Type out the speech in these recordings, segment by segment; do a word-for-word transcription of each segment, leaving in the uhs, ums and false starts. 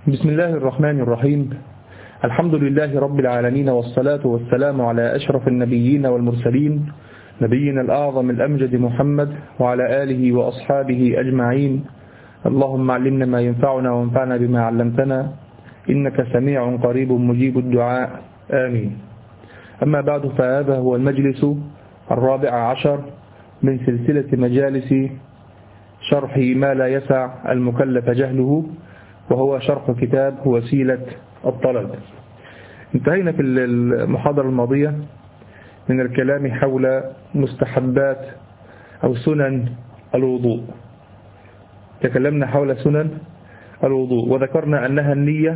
بسم الله الرحمن الرحيم. الحمد لله رب العالمين، والصلاة والسلام على أشرف النبيين والمرسلين، نبينا الأعظم الأمجد محمد وعلى آله وأصحابه أجمعين. اللهم علمنا ما ينفعنا وانفعنا بما علمتنا، إنك سميع قريب مجيب الدعاء، آمين. أما بعد، فهذا هو المجلس الرابع عشر من سلسلة مجالس شرح ما لا يسع المكلف جهله، وهو شرح كتاب وسيلة الطلب. انتهينا في المحاضرة الماضية من الكلام حول مستحبات أو سنن الوضوء. تكلمنا حول سنن الوضوء وذكرنا أنها النية،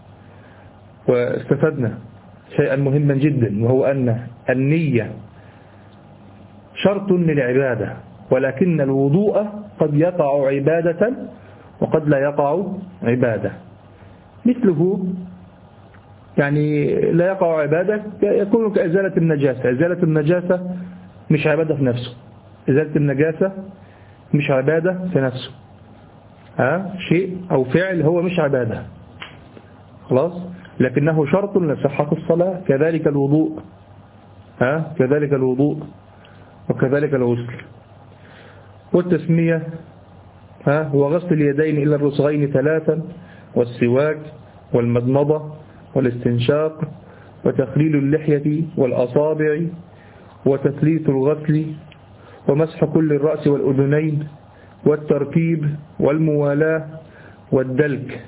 واستفدنا شيئا مهما جدا، وهو أن النية شرط للعبادة، ولكن الوضوء قد يقع عبادة وقد لا يقع عبادة. مثله يعني لا يقع عبادة يكون كإزالة النجاسة. إزالة النجاسة مش عبادة في نفسه، إزالة النجاسة مش عبادة في نفسه، ها شيء أو فعل هو مش عبادة خلاص، لكنه شرط لصحة الصلاة. كذلك الوضوء، ها كذلك الوضوء وكذلك الغسل. والتسمية ها هو غسل اليدين إلى الرسغين ثلاثا، والسواك والمضمضة والاستنشاق وتخليل اللحية والأصابع وتثليث الغسل ومسح كل الرأس والأذنين والترتيب والموالاة والدلك.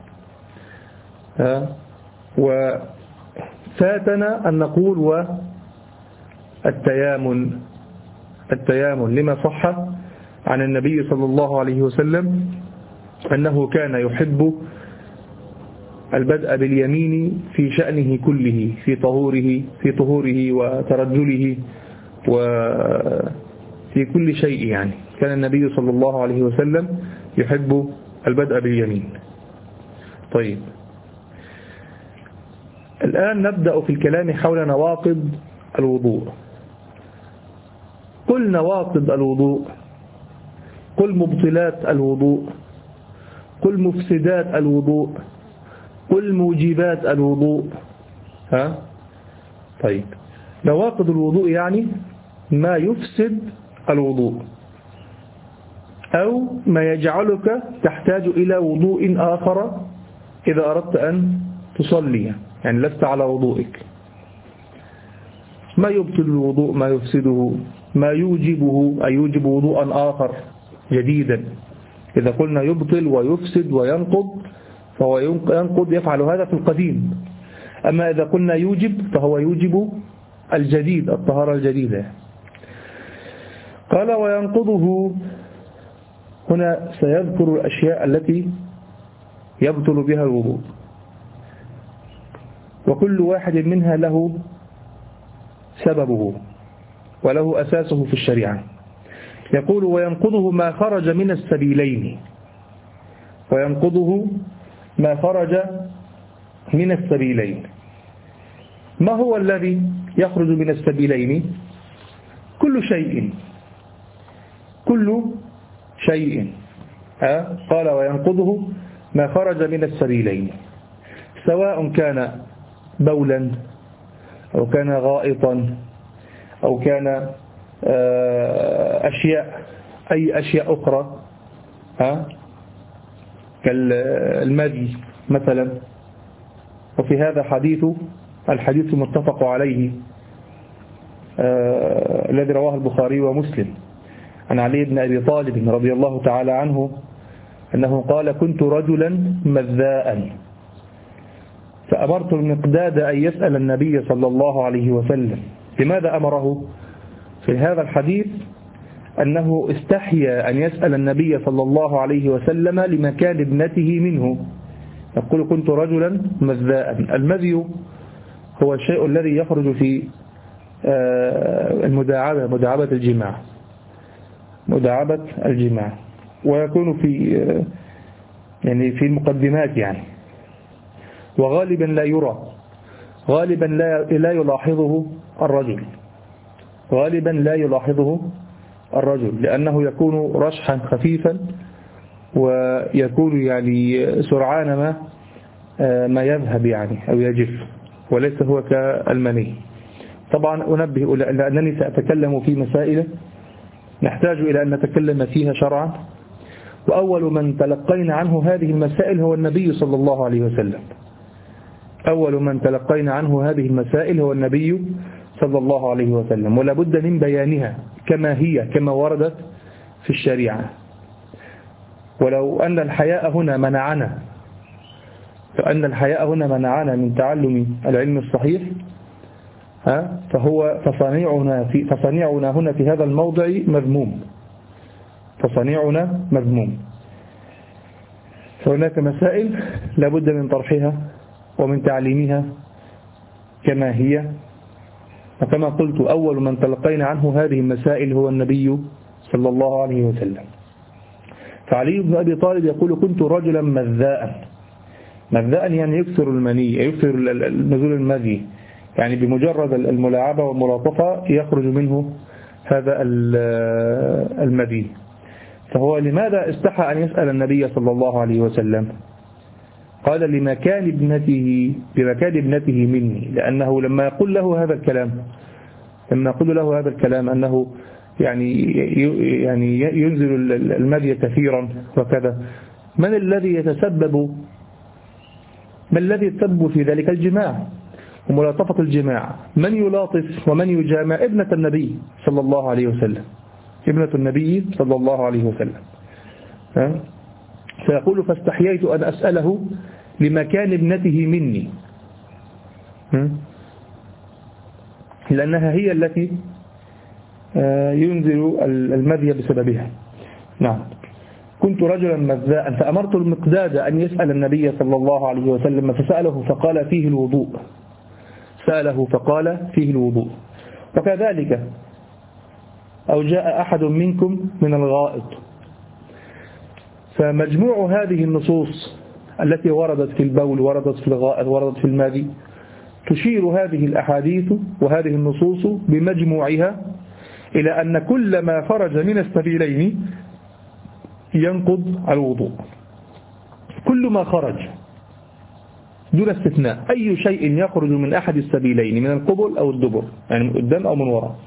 ها وفاتنا أن نقول والتيامن التيامن لما صح عن النبي صلى الله عليه وسلم أنه كان يحب البدء باليمين في شأنه كله، في طهوره في طهوره وترجله وفي كل شيء. يعني كان النبي صلى الله عليه وسلم يحب البدء باليمين. طيب، الآن نبدأ في الكلام حول نواقض الوضوء. قل نواقض الوضوء، قل مبطلات الوضوء، قل مفسدات الوضوء، قل موجبات الوضوء. ها طيب، نواقض الوضوء يعني ما يفسد الوضوء أو ما يجعلك تحتاج إلى وضوء آخر إذا أردت أن تصلي، يعني لست على وضوئك. ما يبطل الوضوء، ما يفسده، ما يوجبه، أي يوجب وضوءا آخر جديدا. إذا قلنا يبطل ويفسد وينقض، فهو ينقض يفعل هذا في القديم. أما إذا قلنا يوجب، فهو يوجب الجديد، الطهارة الجديدة. قال وينقضه، هنا سيذكر الأشياء التي يبطل بها الوضوء، وكل واحد منها له سببه وله أساسه في الشريعة. يقول وينقضه ما خرج من السبيلين، وينقضه ما خرج من السبيلين. ما هو الذي يخرج من السبيلين؟ كل شيء، كل شيء. ها قال وينقضه ما خرج من السبيلين، سواء كان بولا أو كان غائطا أو كان أشياء أي أشياء أخرى، ها كالمذي مثلا. وفي هذا حديث الحديث متفق عليه آه الذي رواه البخاري ومسلم عن علي بن أبي طالب رضي الله تعالى عنه أنه قال كنت رجلا مذاء فأمرت المقداد أن يسأل النبي صلى الله عليه وسلم. لماذا أمره؟ في هذا الحديث أنه استحيا أن يسأل النبي صلى الله عليه وسلم لمكان ابنته منه. يقول كنت رجلا مذاء. المذي هو الشيء الذي يخرج في المداعبة، مداعبة الجماع، مداعبة الجماع، ويكون في يعني في المقدمات يعني، وغالبا لا يرى، غالبا لا لا يلاحظه الرجل، غالبا لا يلاحظه الرجل لأنه يكون رشحا خفيفا ويكون يعني سرعان ما ما يذهب يعني أو يجف، وليس هو كالمني. طبعا أنبه لأنني سأتكلم في مسائل نحتاج إلى أن نتكلم فيها شرعا، وأول من تلقينا عنه هذه المسائل هو النبي صلى الله عليه وسلم. أول من تلقينا عنه هذه المسائل هو النبي صلى الله عليه وسلم، ولا بد من بيانها كما هي كما وردت في الشريعة. ولو أن الحياء هنا منعنا فأن الحياء هنا منعنا من تعلم العلم الصحيح ها فهو فصنيعنا في فصنيعنا هنا في هذا الموضع مذموم، فصنيعنا مذموم. فهناك مسائل لابد من طرحها ومن تعليمها كما هي، وكما قلت أول من تلقينا عنه هذه المسائل هو النبي صلى الله عليه وسلم. فعلي بن أبي طالب يقول كنت رجلا مذاء. مذاء يعني يكثر المني، يكثر نزول المذي، يعني بمجرد الملاعبة والملاطفة يخرج منه هذا المذي. فهو لماذا استحى أن يسأل النبي صلى الله عليه وسلم؟ قال لمكان ابنته بمكان ابنته مني، لأنه لما يقول له هذا الكلام لما يقول له هذا الكلام أنه يعني يعني ينزل المذي كثيرا وكذا، من الذي يتسبب ما الذي يتسبب في ذلك؟ الجماع وملاطفة الجماع. من يلاطف ومن يجامع؟ ابنة النبي صلى الله عليه وسلم، ابنة النبي صلى الله عليه وسلم. فيقول فاستحييت أن أسأله لمكان ابنته مني، لأنها هي التي ينزل المذي بسببها. نعم. كنت رجلا مذاء فأمرت المقداد أن يسأل النبي صلى الله عليه وسلم فسأله فقال فيه الوضوء سأله فقال فيه الوضوء. وكذلك أو جاء أحد منكم من الغائط. فمجموع هذه النصوص التي وردت في البول وردت في الغائط وردت في المذي تشير هذه الأحاديث وهذه النصوص بمجموعها إلى أن كل ما خرج من السبيلين ينقض الوضوء. كل ما خرج دون استثناء، أي شيء يخرج من أحد السبيلين من القبل أو الدبر، يعني من قدام أو من وراء،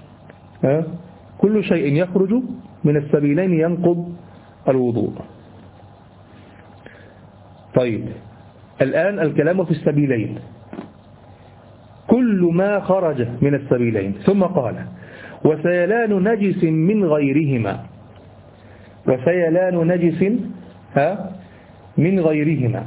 كل شيء يخرج من السبيلين ينقض الوضوء. طيب الآن الكلام في السبيلين، كل ما خرج من السبيلين. ثم قال وسيلان نجس من غيرهما، وسيلان نجس ها من غيرهما.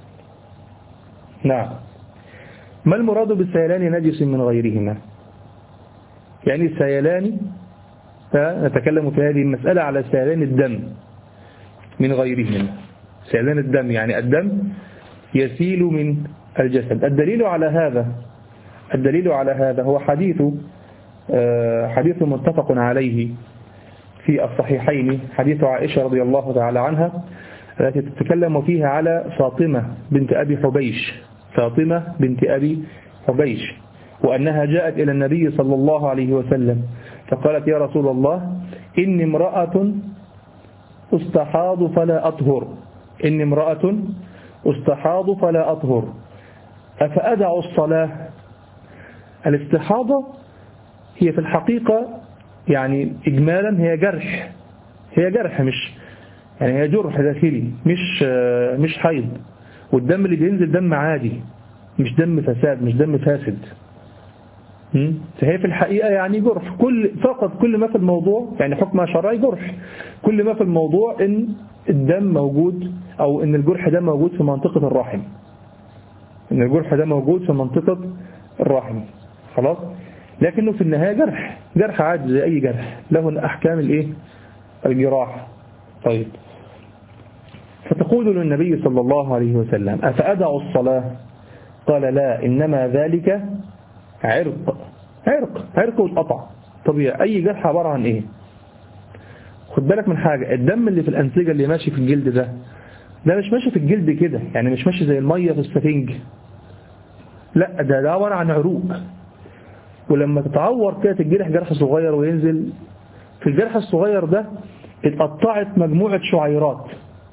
نعم. ما المراد بالسيلان نجس من غيرهما؟ يعني سيلان، نتكلم في هذه المسألة على سيلان الدم من غيرهما. سيلان الدم يعني الدم يسيل من الجسد. الدليل على هذا الدليل على هذا هو حديث حديث متفق عليه في الصحيحين، حديث عائشة رضي الله تعالى عنها التي تتكلم فيها على فاطمة بنت أبي حبيش فاطمة بنت أبي حبيش وأنها جاءت إلى النبي صلى الله عليه وسلم فقالت يا رسول الله إني امرأة استحاض فلا أطهر إني امرأة استحاض فلا أطهر أفأدع الصلاة. الاستحاضة هي في الحقيقة يعني إجمالا هي جرح هي جرح مش يعني هي جرح داخلي مش مش حيض، والدم اللي بينزل دم عادي مش دم فساد مش دم فاسد. فهي في الحقيقة يعني جرح، كل فقط كل ما في الموضوع يعني حكم شرعي جرح، كل ما في الموضوع إن الدم موجود أو إن الجرح ده موجود في منطقة الرحم، إن الجرح ده موجود في منطقة الرحم خلاص، لكنه في النهاية جرح جرح عادي زي أي جرح له أحكام الإيه الجراح. طيب فتقول للنبي صلى الله عليه وسلم أفأدع الصلاة؟ قال لا إنما ذلك عرق عرق عرق والقطع طبيعي. أي جرح عبارة عن إيه؟ خد بالك من حاجة، الدم اللي في الأنسجة اللي ماشي في الجلد ده ده مش ماشي في الجلد كده، يعني مش ماشي زي المية في السفنج، لا ده ده عبارة عن عروق، ولما تتعور كده الجرح جرح صغير وينزل في الجرح الصغير ده اتقطعت مجموعة شعيرات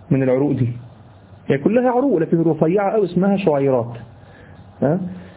من العروق دي، يعني كلها عروق لكن رفيعة أو اسمها شعيرات. ها؟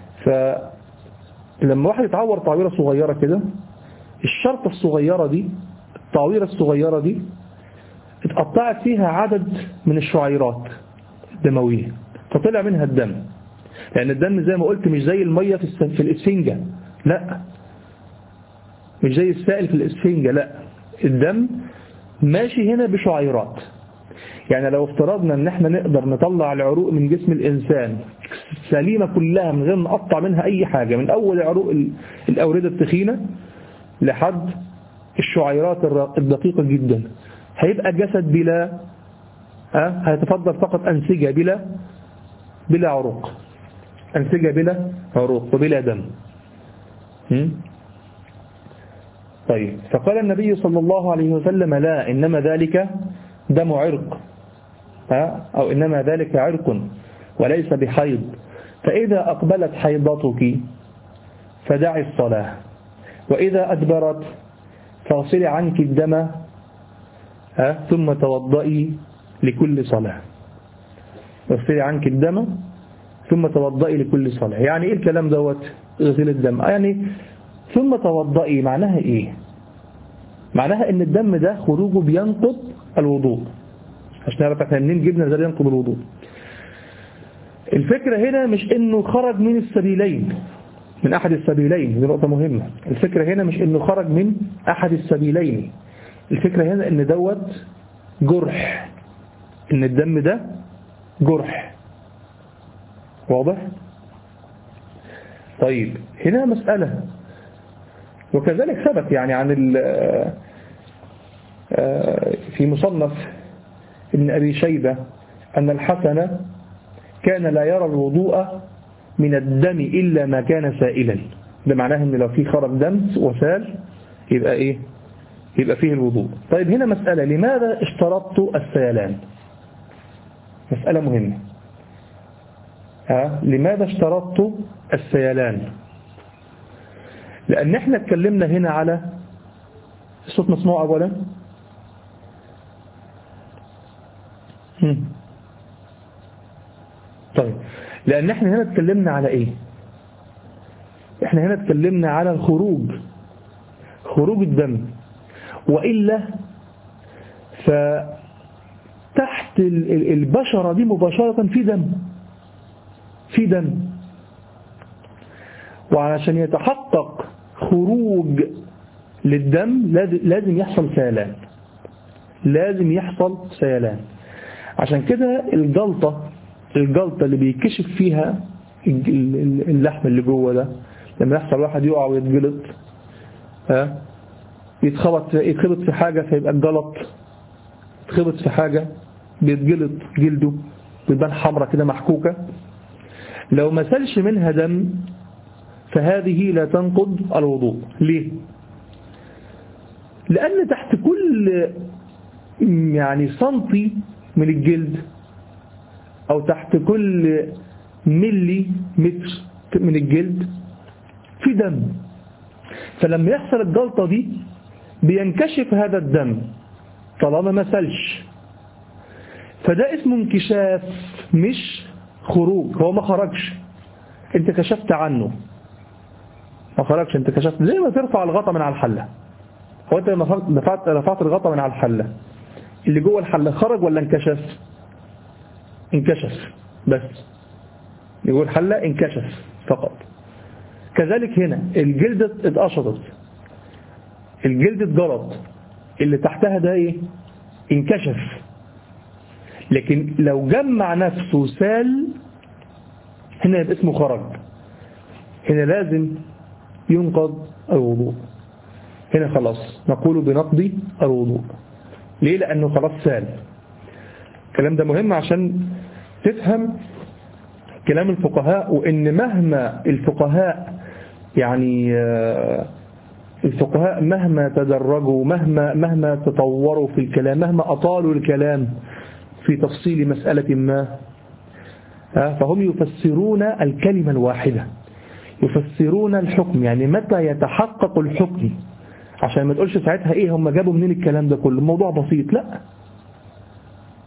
فلما واحد يتعور تعويرة صغيرة كده، الشرطة الصغيرة دي، التعويرة الصغيرة دي اتقطعت فيها عدد من الشعيرات الدموية فطلع منها الدم. لأن الدم زي ما قلت مش زي المية في الإسفنجة، لا، مش زي السائل في الإسفنجة، لا، الدم ماشي هنا بشعيرات. يعني لو افترضنا ان احنا نقدر نطلع العروق من جسم الإنسان سليمة كلها من غير نقطع منها أي حاجة، من أول عروق الأوردة التخينة لحد الشعيرات الدقيقة جدا، هيبقى جسد بلا أه؟ هيتفضل فقط أنسجة بلا بلا عروق، أنسجة بلا عروق وبلا دم. م? طيب، فقال النبي صلى الله عليه وسلم لا، إنما ذلك دم عرق، أه؟ أو إنما ذلك عرق وليس بحيض، فإذا أقبلت حيضتك فدعي الصلاة، وإذا أدبرت فاغسلي عنك الدم أه؟ ثم توضئي لكل صلاة. اغسلي عنك الدم ثم توضئي لكل صلاة. يعني ايه الكلام دوت اغسل الدم؟ يعني ثم توضئي معناها ايه؟ معناها ان الدم ده خروجه بينقض الوضوء، عشان نعرف احنا منين جبنا ازاي ينقض الوضوء. الفكرة هنا مش انه خرج من السبيلين، من احد السبيلين، دي نقطة مهمة. الفكرة هنا مش انه خرج من احد السبيلين، الفكرة هنا ان دوت جرح، ان الدم ده جرح. واضح؟ طيب، هنا مسألة، وكذلك ثبت يعني عن في مصنف ابن أبي شيبة أن الحسن كان لا يرى الوضوء من الدم إلا ما كان سائلا. ده معناه أن لو في خرج دم وسال يبقى إيه؟ يبقى فيه الوضوء. طيب، هنا مسألة، لماذا اشترطت السيلان؟ مسألة مهمة. ها؟ لماذا اشترطت السيلان؟ لأن احنا اتكلمنا هنا على الصوت مسموع أولا. هم. طيب، لأن احنا هنا اتكلمنا على ايه؟ احنا هنا اتكلمنا على الخروج، خروج الدم، وإلا فتحت البشرة دي مباشرة في دم، في دم، وعشان يتحقق خروج للدم لازم يحصل سيلان، لازم يحصل سيلان. عشان كده الجلطة الجلطة اللي بيكشف فيها اللحم اللي جوه ده، لما يحصل واحد يقع ويتجلط، ها، يتخبط يتخبط في حاجة فيبقى الجلط، يتخبط في حاجة بيتجلط جلده بيبان حمرة كده محكوكة، لو ما سالش منها دم فهذه لا تنقض الوضوء. ليه؟ لأن تحت كل يعني سنتي من الجلد أو تحت كل ملي متر من الجلد في دم، فلما يحصل الجلطة دي بينكشف هذا الدم طالما ما سالش، فده اسمه انكشاف مش خروج. هو ما خرجش، انت كشفت عنه، ما خرجش، انت كشفت. زي ما ترفع الغطا من على الحلة، هو انت لما رفعت رفعت الغطا من على الحلة، اللي جوه الحلة خرج ولا انكشف؟ انكشف بس، اللي جوه الحلة انكشف فقط. كذلك هنا الجلد اتقشطت، الجلد اتجلط، اللي تحتها ده ايه؟ انكشف. لكن لو جمع نفسه سال هنا يبقى اسمه خرج، هنا لازم ينقض الوضوء، هنا خلاص نقول بنقض الوضوء. ليه؟ لأنه خلاص سال. الكلام ده مهم عشان تفهم كلام الفقهاء، وإن مهما الفقهاء يعني الفقهاء مهما تدرجوا، مهما مهما تطوروا في الكلام، مهما أطالوا الكلام في تفصيل مسألة ما، فهم يفسرون الكلمة الواحدة، يفسرون الحكم، يعني متى يتحقق الحكم، عشان ما تقولش ساعتها ايه هم جابوا منين الكلام ده كله، الموضوع بسيط. لا،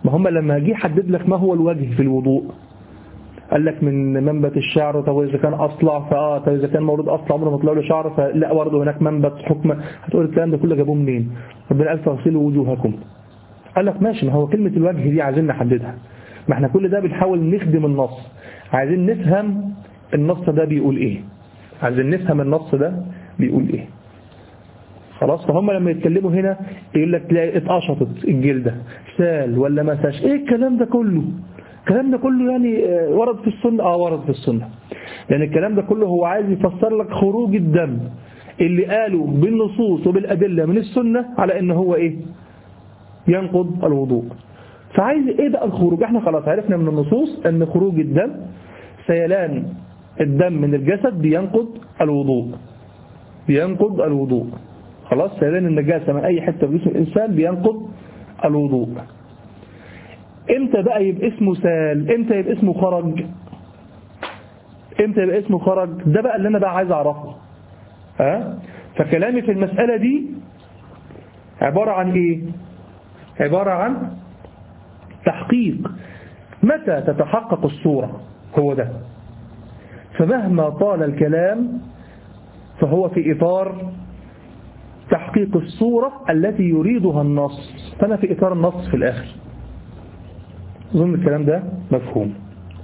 ما هم لما جه حدد لك ما هو الوجه في الوضوء قال لك من منبت الشعر، طب إذا كان أصلع فآه، طب إذا كان مولود أصلع عمره ما طلع له شعر فلا برضه هناك منبت حكم. هتقول الكلام ده كله جابوه منين؟ ربنا قال فاغسلوا وجوهكم. قال لك ماشي، ما هو كلمة الوجه دي عايزين نحددها، ما احنا كل ده بنحاول نخدم النص، عايزين نفهم النص ده بيقول ايه، عايزين نفهم النص ده بيقول ايه. خلاص. فهم لما يتكلموا هنا يقول لك تلاقي اتقشطت الجلدة، سال ولا ما ساش، ايه الكلام ده كله؟ الكلام ده كله يعني ورد في السنة. اه ورد في السنة، لأن الكلام ده كله هو عايز يفسر لك خروج الدم اللي قالوا بالنصوص وبالأدلة من السنة على ان هو ايه؟ ينقض الوضوء. فعايز ايه بقى الخروج؟ احنا خلاص عرفنا من النصوص ان خروج الدم، سيلان الدم من الجسد بينقض الوضوء، بينقض الوضوء. خلاص، سيلان النجاسة من اي حتة في جسم الانسان بينقض الوضوء. امتى بقى يبقى اسمه سال؟ امتى يبقى اسمه خرج؟ امتى يبقى اسمه خرج؟ ده بقى اللي انا بقى عايز اعرفه. ها؟ فكلامي في المسألة دي عبارة عن ايه؟ عبارة عن تحقيق متى تتحقق الصورة، هو ده. فمهما طال الكلام فهو في إطار تحقيق الصورة التي يريدها النص، فأنا في إطار النص في الآخر. أظن الكلام ده مفهوم.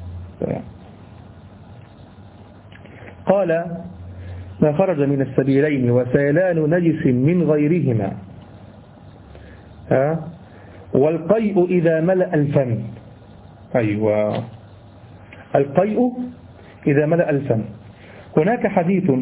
قال ما خرج من السبيلين وسيلان نجس من غيرهما، ها؟ والقيء إذا ملأ الفم. أيوة، القيء إذا ملأ الفم. هناك حديث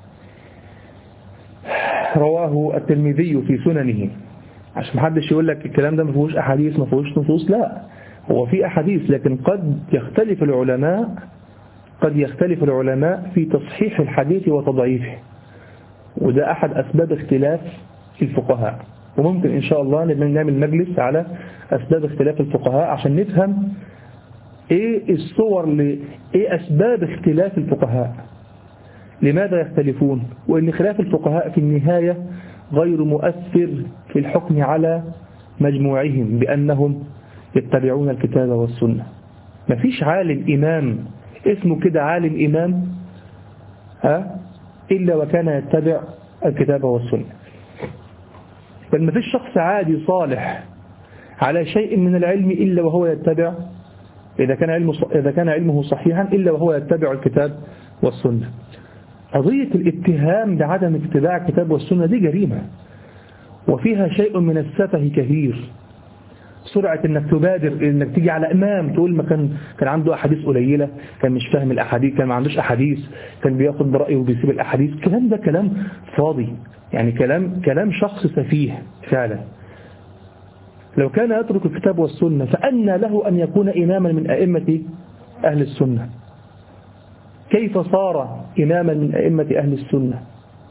رواه الترمذي في سننه، عشان محدش يقول لك الكلام ده ما فيهوش أحاديث ما فيهوش نصوص، لا، هو في أحاديث، لكن قد يختلف العلماء قد يختلف العلماء في تصحيح الحديث وتضعيفه، وده أحد أسباب اختلاف الفقهاء. وممكن إن شاء الله نعمل مجلس على أسباب اختلاف الفقهاء عشان نفهم إيه الصور ل... إيه أسباب اختلاف الفقهاء، لماذا يختلفون، وإن خلاف الفقهاء في النهاية غير مؤثر في الحكم على مجموعهم بأنهم يتبعون الكتاب والسنة. مفيش عالم إمام اسمه كده عالم إمام ها إلا وكان يتبع الكتاب والسنة، بل مفيش شخص عادي صالح على شيء من العلم إلا وهو يتبع، إذا كان علمه إذا كان علمه صحيحا، إلا وهو يتبع الكتاب والسنة. قضية الاتهام بعدم اتباع الكتاب والسنة دي جريمة، وفيها شيء من السفه كثير. سرعة انك تبادر انك تيجي على امام تقول ما كان كان عنده احاديث قليلة، كان مش فاهم الاحاديث، كان ما عندوش احاديث، كان بياخد برأيه وبيسيب الاحاديث. الكلام ده كلام فاضي، يعني كلام كلام شخص سفيه فعلا. لو كان يترك الكتاب والسنة فأنى له أن يكون إماما من أئمة أهل السنة؟ كيف صار إماما من أئمة أهل السنة؟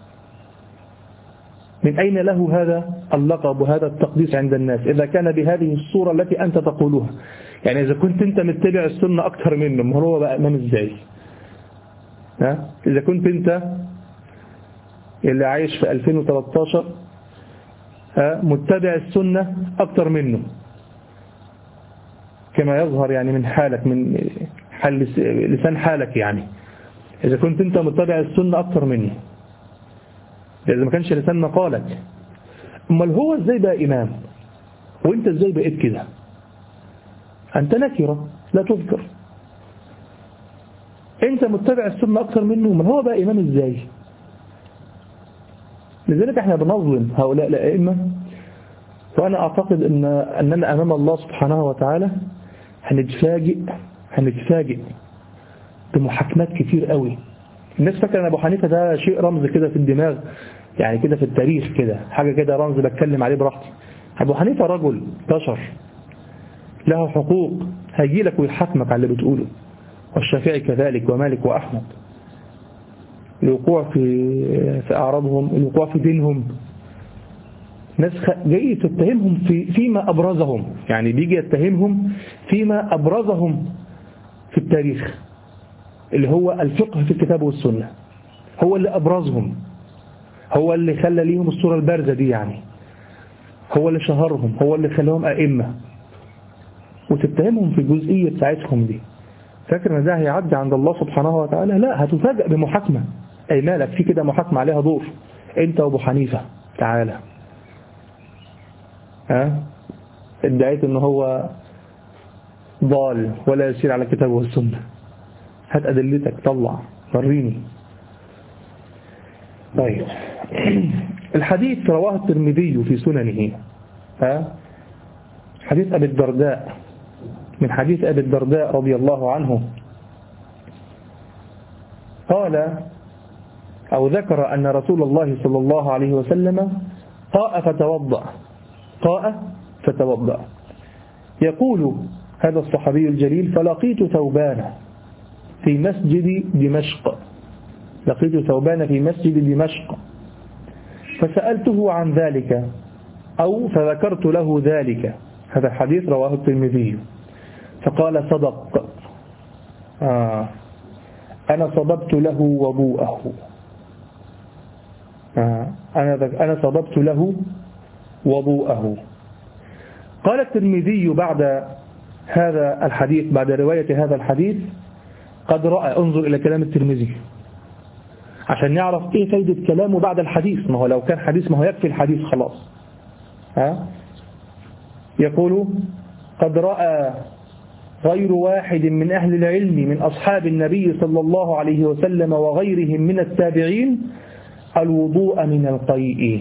من أين له هذا اللقب وهذا التقديس عند الناس إذا كان بهذه الصورة التي أنت تقولها؟ يعني إذا كنت أنت متبع السنة أكثر منه، هو بقى إمام إزاي؟ ها؟ إذا كنت أنت اللي عايش في ألفين وثلاثة عشر متبع السنة أكثر منه كما يظهر يعني من حالك، من حال لسان حالك، يعني إذا كنت أنت متبع السنة أكثر منه، إذا ما كانش لسان مقالك، أمال هو إزاي بقى إمام وإنت إزاي بقيت كده؟ أنت نكرة لا تذكر، أنت متبع السنة أكثر منه، أمال هو بقى إمام إزاي؟ لذلك احنا بنظلم هؤلاء الأئمة. وأنا أعتقد أن أننا أمام الله سبحانه وتعالى هنتفاجئ هنتفاجئ بمحاكمات كتير قوي. الناس فاكرة أن أبو حنيفة ده شيء رمز كده في الدماغ، يعني كده في التاريخ كده حاجة كده رمز بتكلم عليه براحتي. أبو حنيفة رجل بشر له حقوق، هيجي لك ويحاكمك على اللي بتقوله، والشافعي كذلك ومالك وأحمد، الوقوع في في أعراضهم، الوقوع في دينهم. ناس جاي تتهمهم في فيما أبرزهم، يعني بيجي يتهمهم فيما أبرزهم في التاريخ اللي هو الفقه في الكتاب والسنة، هو اللي أبرزهم، هو اللي خلى ليهم الصورة البارزة دي، يعني هو اللي شهرهم، هو اللي خلاهم أئمة. وتتهمهم في الجزئية بتاعتهم دي، فاكر ان ده هيعدي عند الله سبحانه وتعالى؟ لا، هتفاجأ بمحاكمة. اي مالك في كده محاكمة عليها دور، انت وابو حنيفة تعالى، ها ادعيت ان هو ضال ولا يسير على الكتاب والسنة، هات ادلتك، طلع وريني. طيب الحديث رواه الترمذي في سننه، ها حديث أبي الدرداء، من حديث أبي الدرداء رضي الله عنه قال أو ذكر أن رسول الله صلى الله عليه وسلم قاء فتوضأ، قاء فتوضأ. يقول هذا الصحابي الجليل: فلقيت ثوبان في مسجد دمشق، لقيت ثوبان في مسجد دمشق فسألته عن ذلك أو فذكرت له ذلك. هذا الحديث رواه الترمذي. فقال: صدق، آه أنا صببت له وضوءه، آه أنا أنا صببت له وضوءه. قال الترمذي بعد هذا الحديث، بعد رواية هذا الحديث: قد رأى، انظر إلى كلام الترمذي عشان نعرف إيه فايدة كلامه بعد الحديث. ما هو لو كان حديث ما هو يكفي الحديث خلاص. ها يقول: قد رأى غير واحد من أهل العلم من أصحاب النبي صلى الله عليه وسلم وغيرهم من التابعين الوضوء من القيء.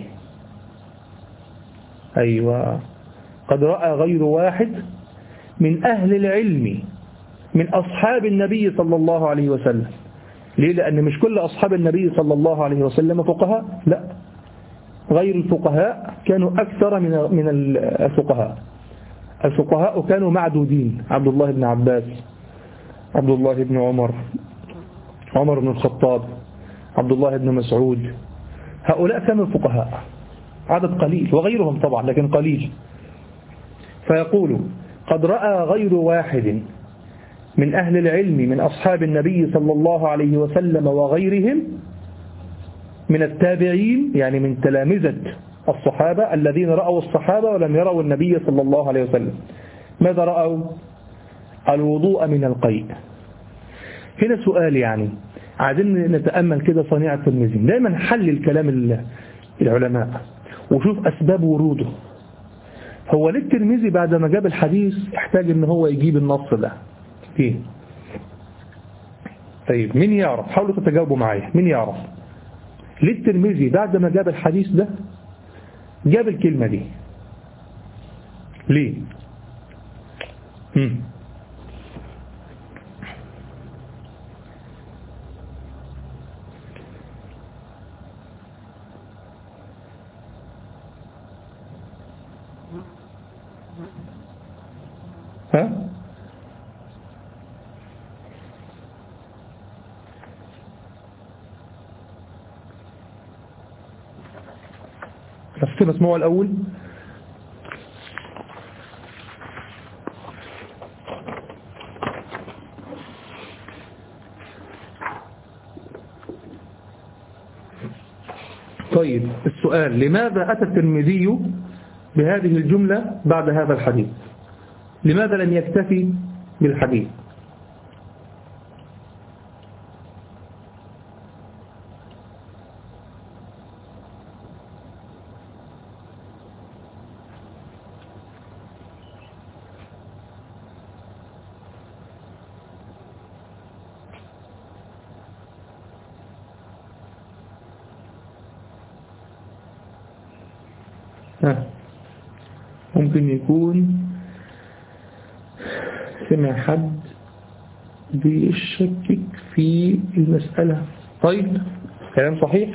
أيوة، قد رأى غير واحد من أهل العلم من أصحاب النبي صلى الله عليه وسلم. ليه؟ لأن مش كل أصحاب النبي صلى الله عليه وسلم فقهاء، لا، غير الفقهاء كانوا أكثر من من الفقهاء. الفقهاء كانوا معدودين: عبد الله بن عباس، عبد الله بن عمر، عمر بن الخطاب، عبد الله بن مسعود. هؤلاء كانوا الفقهاء، عدد قليل، وغيرهم طبعا لكن قليل. فيقول: قد رأى غير واحد من أهل العلم من أصحاب النبي صلى الله عليه وسلم وغيرهم من التابعين، يعني من تلامذة الصحابة الذين رأوا الصحابة ولم يروا النبي صلى الله عليه وسلم، ماذا رأوا؟ الوضوء من القيء. هنا سؤال، يعني عايزين نتأمل كده صنيع الترمذي. دايما حلل كلام العلماء وشوف أسباب وروده. هو ليه الترمذي بعد ما جاب الحديث احتاج ان هو يجيب النص ده؟ ايه؟ طيب مين يعرف؟ حاولوا تتجاوبوا معايا، مين يعرف ليه الترمذي بعد ما جاب الحديث ده جاب الكلمة دي؟ ليه؟ هم. ها؟ اسمعوا الأول. طيب السؤال: لماذا أتى الترمذي بهذه الجملة بعد هذا الحديث؟ لماذا لم يكتفي بالحديث؟ ممكن يكون سمع حد بيشكك في المسألة. طيب كلام صحيح،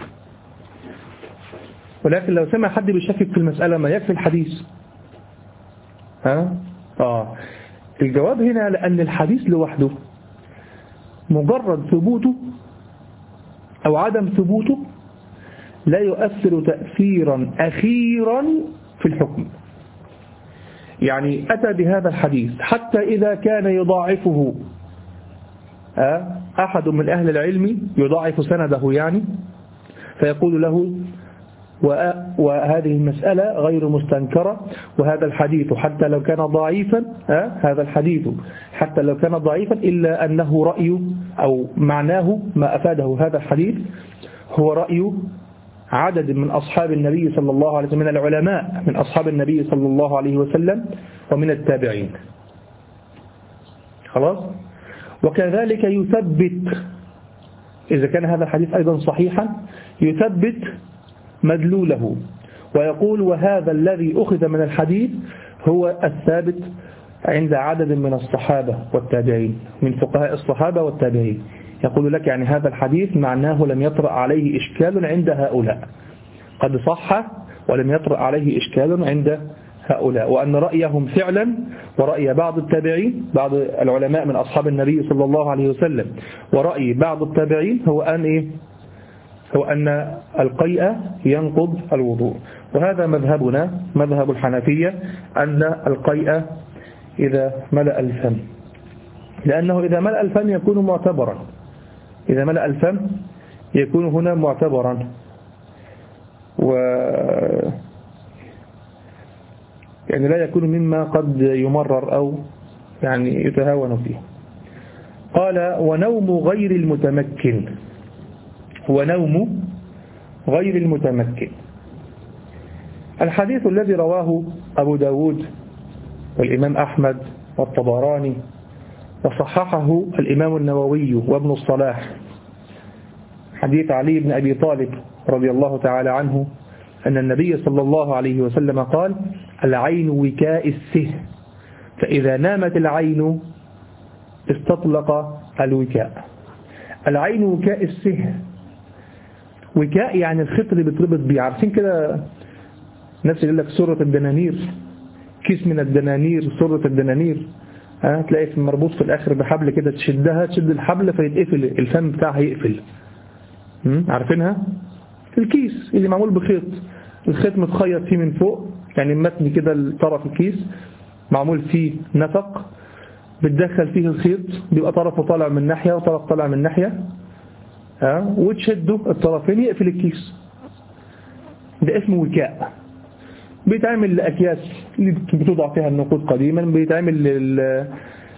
ولكن لو سمع حد بيشكك في المسألة ما يكفي الحديث. ها؟ آه الجواب هنا لأن الحديث لوحده مجرد ثبوته أو عدم ثبوته لا يؤثر تأثيرا أخيرا في الحكم. يعني أتى بهذا الحديث حتى إذا كان يضاعفه أحد من أهل العلم، يضاعف سنده يعني، فيقول له وهذه المسألة غير مستنكرة. وهذا الحديث حتى لو كان ضعيفا هذا الحديث حتى لو كان ضعيفا إلا أنه رأي أو معناه ما أفاده هذا الحديث هو رأي عدد من أصحاب النبي صلى الله عليه وسلم من العلماء من أصحاب النبي صلى الله عليه وسلم ومن التابعين. خلاص. وكذلك يثبت إذا كان هذا الحديث أيضا صحيحا يثبت مدلوله ويقول وهذا الذي أخذ من الحديث هو الثابت عند عدد من الصحابة والتابعين من فقهاء الصحابة والتابعين. يقول لك يعني هذا الحديث معناه لم يطرأ عليه إشكال عند هؤلاء، قد صح ولم يطرأ عليه إشكال عند هؤلاء، وأن رأيهم فعلا ورأي بعض التابعين بعض العلماء من أصحاب النبي صلى الله عليه وسلم ورأي بعض التابعين هو أن إيه؟ هو أن القيء ينقض الوضوء. وهذا مذهبنا مذهب الحنفية أن القيء إذا ملأ الفم، لأنه إذا ملأ الفم يكون معتبرا إذا ملأ الفم يكون هنا معتبرا و يعني لا يكون مما قد يمرر أو يعني يتهاون فيه. قال ونوم غير المتمكن ونوم غير المتمكن. الحديث الذي رواه أبو داود والإمام أحمد والطبراني وصححه الإمام النووي وابن الصلاح حديث علي بن أبي طالب رضي الله تعالى عنه أن النبي صلى الله عليه وسلم قال العين وكاء السه فإذا نامت العين استطلق الوكاء. العين وكاء السه، وكاء يعني الخيط اللي بتربط بيه. عارفين كده نفس اللي لك سرة الدنانير، كيس من الدنانير سرة الدنانير ها تلاقي في مربوط في الآخر بحبل كده تشدها تشد الحبل فيتقفل الفم بتاعها يقفل. عارفينها؟ الكيس اللي معمول بخيط، الخيط متخيط فيه من فوق يعني متني كده طرف الكيس معمول فيه نفق بتدخل فيه الخيط بيبقى طرفه طالع من ناحية وطرف طالع من ناحية ها وتشده الطرفين يقفل الكيس. ده اسمه وكاء. بيتعمل لأكياس اللي بتوضع فيها النقود قديما، بيتعمل لل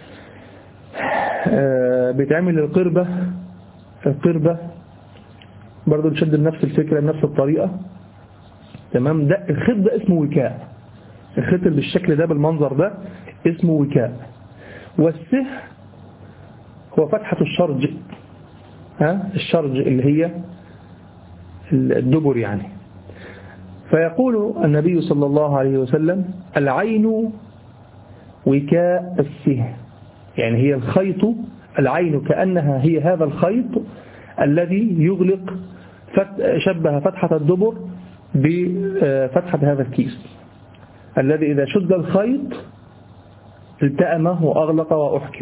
بيتعمل للقربة القربة برضو بتشد بنفس الفكرة بنفس الطريقة. تمام. ده الخيط ده اسمه وكاء، الخيط اللي بالشكل ده بالمنظر ده اسمه وكاء. والسه هو فتحة الشرج ها الشرج اللي هي الدبر يعني. فيقول النبي صلى الله عليه وسلم العين وكاء السه، يعني هي الخيط، العين كأنها هي هذا الخيط الذي يغلق شبه فتحة الدبر بفتحة هذا الكيس الذي إذا شد الخيط التأمه وأغلق وأحكم.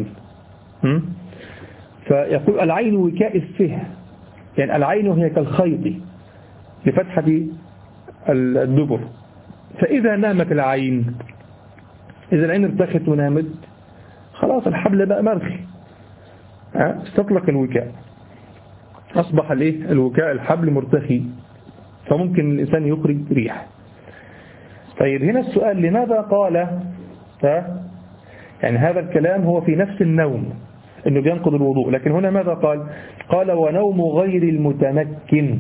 فيقول العين وكاء السه، يعني العين هي كالخيط لفتحة الدبر. فإذا نامت العين، إذا العين ارتخت ونامت خلاص الحبل بقى مرخي استطلق الوكاء، أصبح الايه الوكاء الحبل مرتخي فممكن الإنسان يخرج ريح. طيب هنا السؤال لماذا قال ها يعني هذا الكلام هو في نفس النوم انه بينقض الوضوء، لكن هنا ماذا قال؟ قال ونوم غير المتمكن.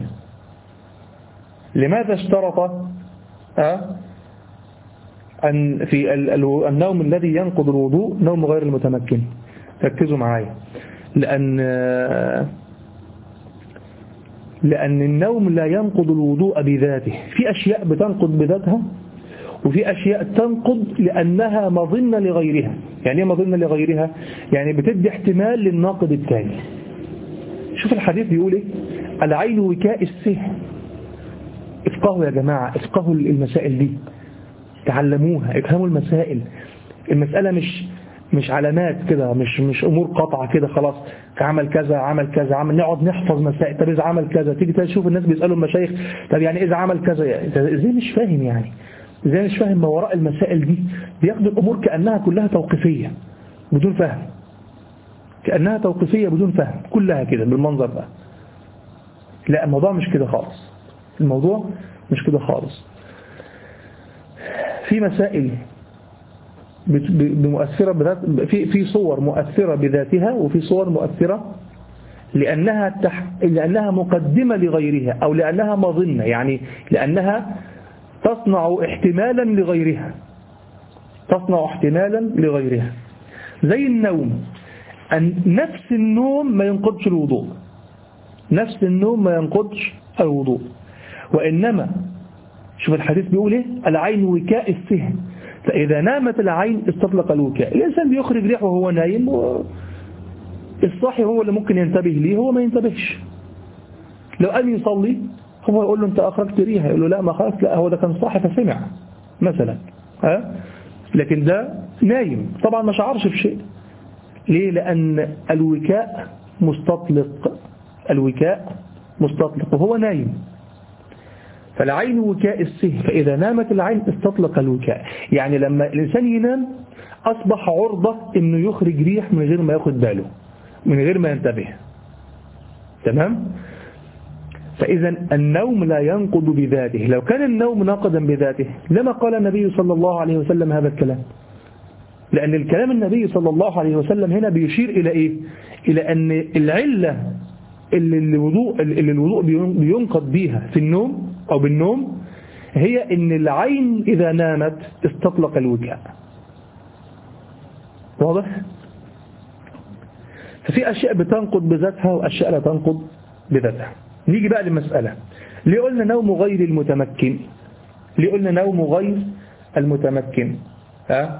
لماذا اشترط ها أن في النوم الذي ينقض الوضوء نوم غير المتمكن؟ ركزوا معايا، لأن لأن النوم لا ينقض الوضوء بذاته. في أشياء بتنقض بذاتها وفي أشياء تنقض لأنها مظنة لغيرها. يعني ايه مظنة لغيرها؟ يعني بتدي احتمال للناقض الثاني. شوف الحديث بيقول ايه؟ العين وكاء السه. افقهوا يا جماعة، افقهوا المسائل دي، تعلموها، افهموا المسائل. المسألة مش مش علامات كده، مش مش امور قطعه كده خلاص عمل كذا عمل كذا عمل نقعد نحفظ مسائل. طب اذا عمل كذا تيجي تشوف الناس بيسالوا المشايخ طب يعني اذا عمل كذا ازاي مش فاهم يعني ازاي مش فاهم ما وراء المسائل دي. بياخدوا الامور كانها كلها توقيفيه بدون فهم، كانها توقيفيه بدون فهم كلها كده بالمنظر ده. لا الموضوع مش كده خالص. الموضوع مش كده خالص. في مسائل بمؤثرة بذات، في في صور مؤثرة بذاتها، وفي صور مؤثرة لأنها تح... لأنها مقدمة لغيرها، أو لأنها مظنة، يعني لأنها تصنع احتمالا لغيرها تصنع احتمالا لغيرها زي النوم. أن نفس النوم ما ينقضش الوضوء، نفس النوم ما ينقضش الوضوء، وإنما شوف الحديث بيقول ايه؟ العين وكاء السهم، فإذا نامت العين استطلق الوكاء. الإنسان بيخرج ريح وهو نايم، والصاحي هو اللي ممكن ينتبه ليه، هو ما ينتبهش. لو قام يصلي هو يقول له أنت أخرجت ريح، يقول له لا ما خلاص، لا هو ده كان صاحي فسمع مثلا، ها؟ لكن ده نايم طبعا ما شعرش بشيء. ليه؟ لأن الوكاء مستطلق، الوكاء مستطلق وهو نايم. فالعين وكاء السهم، فإذا نامت العين استطلق الوكاء. يعني لما الإنسان ينام أصبح عرضة إنه يخرج ريح من غير ما ياخد باله، من غير ما ينتبه. تمام؟ فإذا النوم لا ينقض بذاته. لو كان النوم ناقضا بذاته لما قال النبي صلى الله عليه وسلم هذا الكلام، لأن الكلام النبي صلى الله عليه وسلم هنا بيشير إلى إيه؟ إلى أن العلة اللي الوضوء, اللي الوضوء بينقض بيها في النوم أو بالنوم هي أن العين إذا نامت استطلق الوكاء. واضح؟ ففي أشياء بتنقض بذاتها وأشياء لا تنقض بذاتها. نيجي بقى للمسألة، ليه قلنا نوم غير المتمكن؟ ليه قلنا نوم غير المتمكن؟ ها؟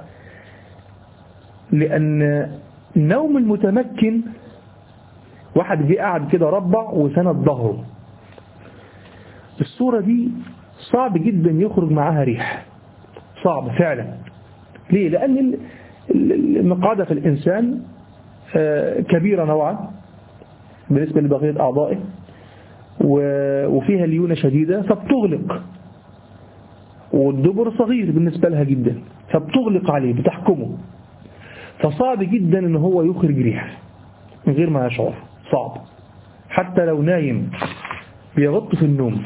لأن نوم المتمكن واحد جه قاعد كده ربع وسند ظهره، الصورة دي صعب جدا يخرج معاها ريح، صعب فعلا. ليه؟ لأن المقعدة في الإنسان كبيرة نوعا بالنسبة لبقية أعضائه، وفيها ليونة شديدة فبتغلق، والدبر صغير بالنسبة لها جدا فبتغلق عليه بتحكمه، فصعب جدا ان هو يخرج ريح من غير ما يشعر، صعب. حتى لو نايم بيغط في النوم.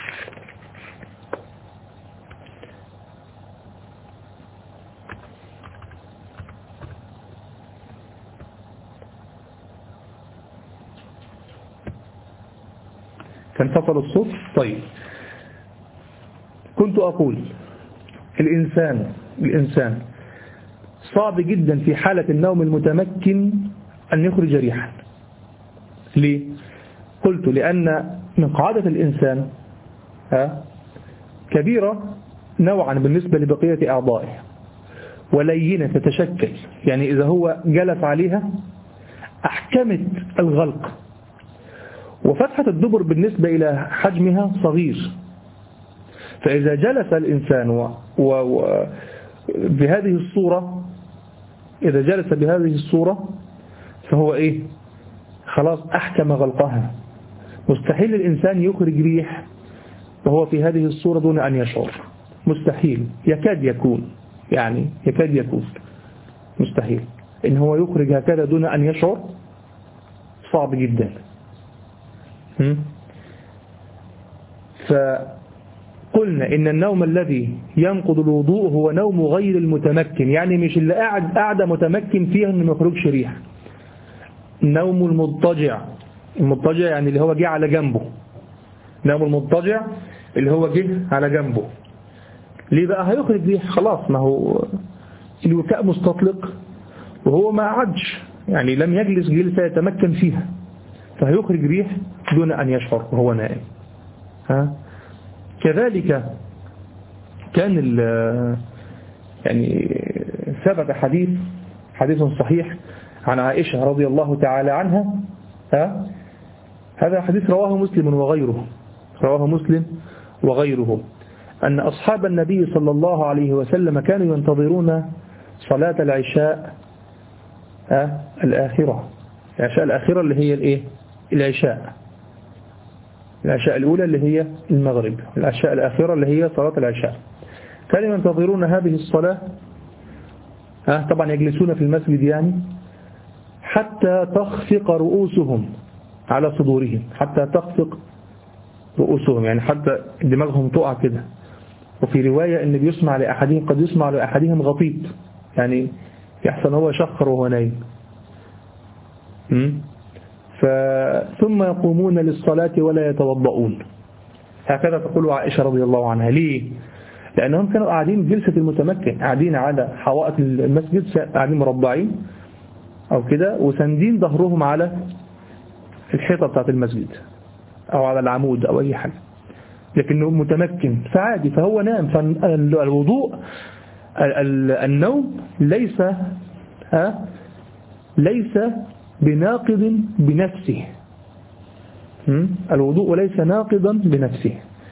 كان فصل الصوت. طيب، كنت أقول الإنسان الإنسان صعب جدا في حالة النوم المتمكن أن يخرج ريحا. ليه؟ قلت لأن مقعدة الإنسان كبيرة نوعا بالنسبة لبقية أعضائه، ولينة تتشكل، يعني إذا هو جلس عليها أحكمت الغلق، وفتحة الدبر بالنسبة إلى حجمها صغير، فإذا جلس الإنسان و... و... و... بهذه الصورة إذا جلس بهذه الصورة فهو إيه؟ خلاص أحكم غلقها. مستحيل الإنسان يخرج ريح وهو في هذه الصورة دون أن يشعر، مستحيل، يكاد يكون، يعني يكاد يكون مستحيل إن هو يخرج هكذا دون أن يشعر، صعب جدا. فقلنا إن النوم الذي ينقض الوضوء هو نوم غير المتمكن، يعني مش اللي قاعد قاعدة متمكن فيها إنه ما يخرجش ريح. نوم المضطجع، المضطجع يعني اللي هو جه على جنبه، نوم المضطجع اللي هو جه على جنبه. ليه بقى هيخرج ريح؟ خلاص، ما هو الوكاء مستطلق وهو ما قعدش، يعني لم يجلس جلسة يتمكن فيها، فهيخرج ريح دون أن يشعر وهو نائم. ها؟ كذلك كان يعني ثبت حديث حديث صحيح عن عائشة رضي الله تعالى عنها. ها؟ هذا حديث رواه مسلم وغيره رواه مسلم وغيره أن أصحاب النبي صلى الله عليه وسلم كانوا ينتظرون صلاة العشاء ها؟ الآخرة العشاء الآخرة اللي هي الإيه؟ العشاء العشاء الأولى اللي هي المغرب، العشاء الآخرة اللي هي صلاة العشاء. كانوا ينتظرون هذه الصلاة، ها طبعا يجلسون في المسجد يعني، حتى تخفق رؤوسهم على صدورهم، حتى تخفق رؤوسهم، يعني حتى دماغهم تقع كده. وفي رواية ان بيسمع لأحدهم قد يسمع لأحدهم غطيط، يعني يحسن هو شخر وهو نايم. ثم يقومون للصلاة ولا يتوضؤون. هكذا تقول عائشة رضي الله عنها. ليه؟ لأنهم كانوا قاعدين جلسة المتمكن، قاعدين على حوائط المسجد، قاعدين مربعين أو كده، وسندين ظهرهم على الحيطة بتاعت المسجد أو على العمود أو أي حاجة، لكنه متمكن فعادي، فهو نام. فالوضوء النوم ليس ها ليس بناقض بنفسه. الوضوء ليس ناقضا بنفسه،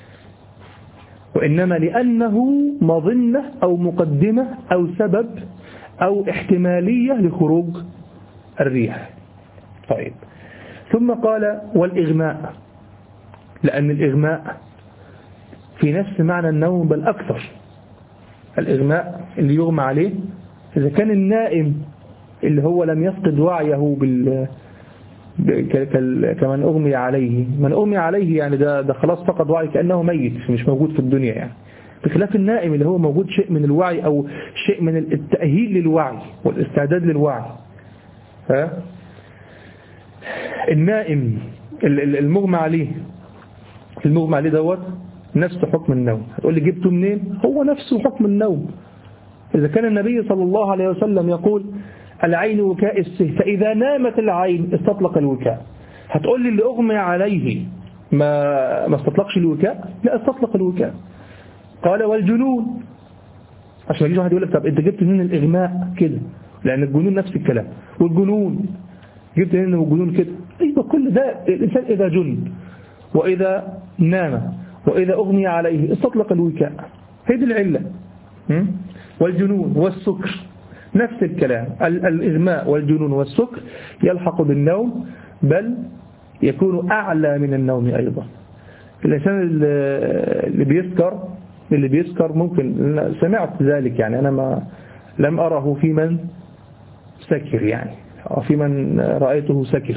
وإنما لأنه مظنة أو مقدمة أو سبب أو احتمالية لخروج الريح. طيب، ثم قال والإغماء، لأن الإغماء في نفس معنى النوم بل أكثر. الإغماء اللي يغمى عليه إذا كان النائم اللي هو لم يفقد وعيه بال كمن أغمي عليه، من أغمي عليه يعني ده, ده خلاص فقد وعي كأنه ميت مش موجود في الدنيا، يعني بخلاف النائم اللي هو موجود شيء من الوعي أو شيء من التأهيل للوعي والاستعداد للوعي. ها؟ النائم المغمى عليه المغمى عليه دوت نفس حكم النوم. هتقول لي جبته منين؟ هو نفسه حكم النوم. إذا كان النبي صلى الله عليه وسلم يقول العين وكاء السه، فإذا نامت العين استطلق الوكاء. هتقول لي اللي أغمي عليه ما ما استطلقش الوكاء؟ لا، استطلق الوكاء. قال والجنون، عشان يجي واحد يقول لك طب انت جبت منين الإغماء كده؟ لأن الجنون نفس الكلام. والجنون جبت منين الجنون كده؟ أيوة، كل ده الإنسان إذا جن وإذا نام وإذا أغمي عليه استطلق الوكاء، هذه العلة. والجنون والسكر نفس الكلام. الإغماء والجنون والسكر يلحق بالنوم، بل يكون أعلى من النوم أيضا. الإنسان اللي بيسكر اللي بيسكر ممكن، سمعت ذلك يعني، أنا ما لم أره في من سكر يعني، أو في من رأيته سكر.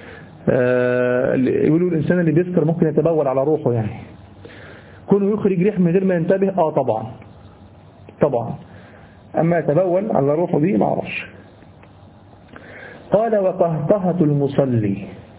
يقولوا الإنسان اللي بيسكر ممكن يتبول على روحه، يعني كونه يخرج ريح من غير ما ينتبه. آه طبعا طبعا، أما يتبول على روحه دي ما أعرفش. قال وقهقهة المصلي.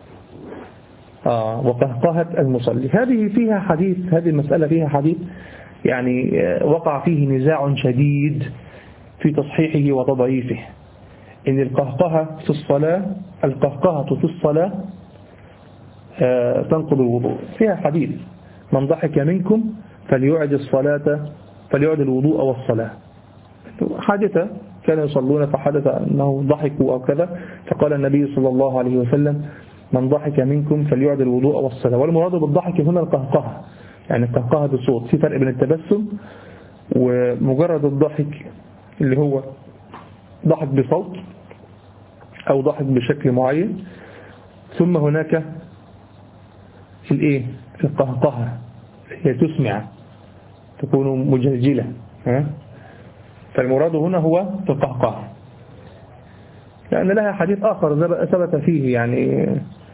آه وقهقهة المصلي هذه فيها حديث، هذه المسألة فيها حديث يعني وقع فيه نزاع شديد في تصحيحه وتضعيفه. إن القهقهة في الصلاة القهقهة في الصلاة آه تنقض الوضوء. فيها حديث من ضحك منكم فليعد الصلاة فليعد الوضوء والصلاة. حادثة كانوا يصلون فحدث أنه ضحكوا أو كذا، فقال النبي صلى الله عليه وسلم من ضحك منكم فليعد الوضوء والصلاة. والمراد بالضحك هنا القهقهة، يعني القهقهة بصوت. في فرق بين التبسم ومجرد الضحك اللي هو ضحك بصوت أو ضحك بشكل معين، ثم هناك الايه القهقهة هي تسمع، تكون مجلجلة. ها؟ فالمراد هنا هو القهقهة، لأن لها حديث آخر ثبت فيه يعني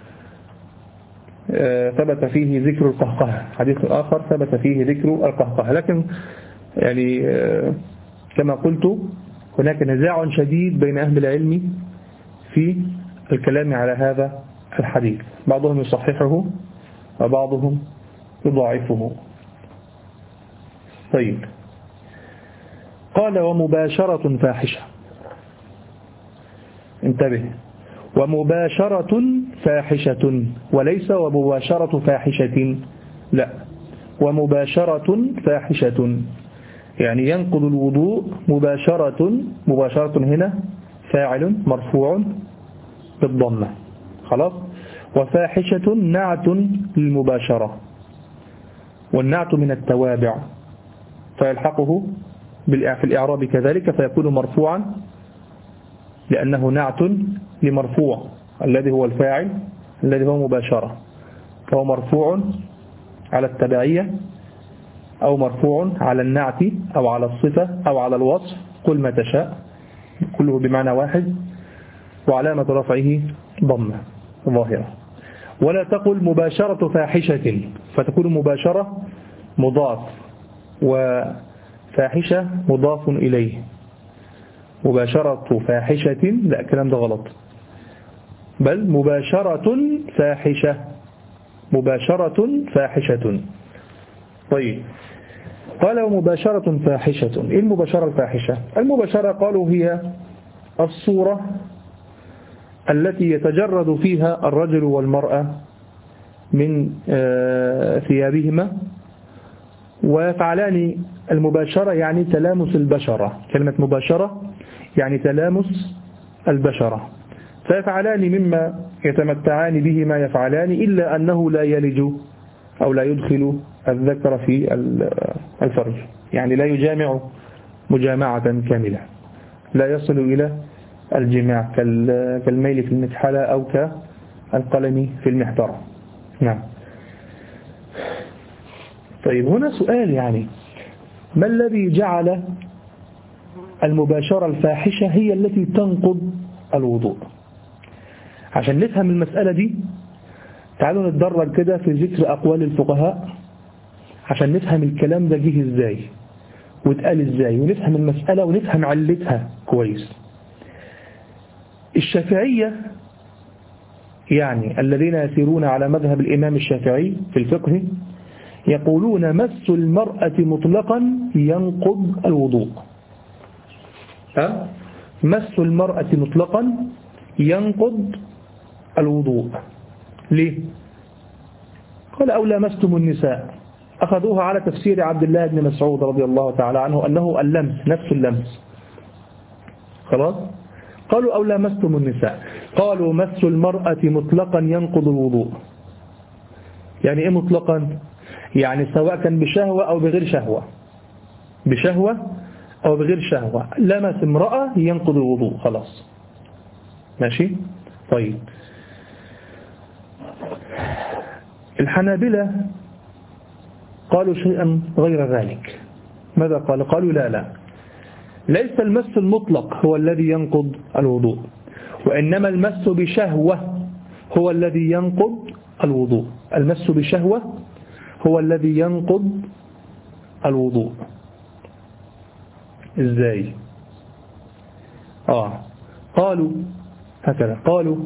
ثبت فيه ذكر القهقهة، حديث آخر ثبت فيه ذكر القهقهة. لكن يعني كما قلت هناك نزاع شديد بين أهل العلم في الكلام على هذا الحديث، بعضهم يصححه وبعضهم يضاعفه. طيب، قال ومباشرة فاحشة. انتبه، ومباشرة فاحشة، وليس ومباشرة فاحشة، لا، ومباشرة فاحشة، يعني ينقض الوضوء مباشرة. مباشرة هنا فاعل مرفوع بالضمة، خلاص. وفاحشة نعت للمباشرة، والنعت من التوابع فيلحقه في الإعراب كذلك، فيكون مرفوعا لأنه نعت لمرفوع الذي هو الفاعل الذي هو مباشرة، فهو مرفوع على التبعية أو مرفوع على النعت أو على الصفة أو على الوصف، قل ما تشاء، كله بمعنى واحد. وعلامة رفعه ضمة ظاهرة. ولا تقل مباشرة فاحشة، فتكون مباشرة مضاف وفاحشة مضاف إليه. مباشرة فاحشة، لا الكلام ده غلط، بل مباشرة فاحشة، مباشرة فاحشة. طيب قال ومباشرة فاحشة. إيه المباشرة الفاحشة؟ المباشرة قالوا هي الصورة التي يتجرد فيها الرجل والمرأة من ثيابهما ويفعلان المباشرة، يعني تلامس البشرة. كلمة مباشرة يعني تلامس البشرة، فيفعلان مما يتمتعان به ما يفعلان، إلا أنه لا يلج أو لا يدخل الذكر في الفرج، يعني لا يجامع مجامعة كاملة، لا يصل إلى الجماع كالميل في المكحلة أو كالقلم في المحبرة. نعم. طيب هنا سؤال، يعني ما الذي جعل المباشرة الفاحشة هي التي تنقض الوضوء؟ عشان نفهم المسألة دي تعالوا نتدرج كده في ذكر أقوال الفقهاء عشان نفهم الكلام ده جه ازاي واتقال ازاي، ونفهم المسألة ونفهم علتها كويس. الشافعية يعني الذين يسيرون على مذهب الإمام الشافعي في الفقه يقولون مس المرأة مطلقا ينقض الوضوء. أه؟ مس المرأة مطلقا ينقض الوضوء. ليه؟ قال أو لامستم النساء، أخذوها على تفسير عبد الله بن مسعود رضي الله تعالى عنه أنه اللمس، نفس اللمس. خلاص؟ قالوا أو لامستم النساء، قالوا مس المرأة مطلقا ينقض الوضوء. يعني إيه مطلقا؟ يعني سواء كان بشهوة أو بغير شهوة، بشهوة أو بغير شهوة، لمس امرأة ينقض الوضوء خلاص. ماشي؟ طيب الحنابلة قالوا شيئا غير ذلك. ماذا قال؟ قالوا لا لا ليس المس المطلق هو الذي ينقض الوضوء، وإنما المس بشهوة هو الذي ينقض الوضوء. المس بشهوة هو الذي ينقض الوضوء. إزاي؟ آه قالوا هكذا، قالوا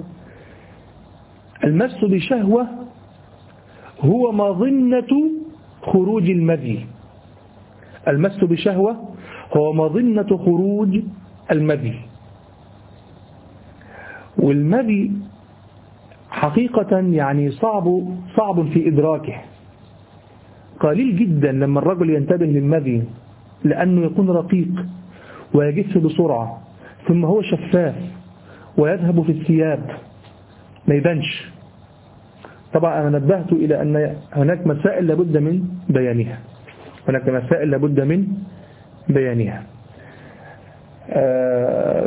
المس بشهوة هو مظنة خروج المذي. المس بشهوة هو مظنة خروج المذي، والمذي حقيقة يعني صعب صعب في إدراكه، قليل جدا لما الرجل ينتبه للمذي، لأنه يكون رقيق ويجف بسرعة، ثم هو شفاف ويذهب في الثياب ما يبانش. طبعا أنا نبهت إلى أن هناك مسائل لابد من بيانها، هناك مسائل لابد من بيانها. آه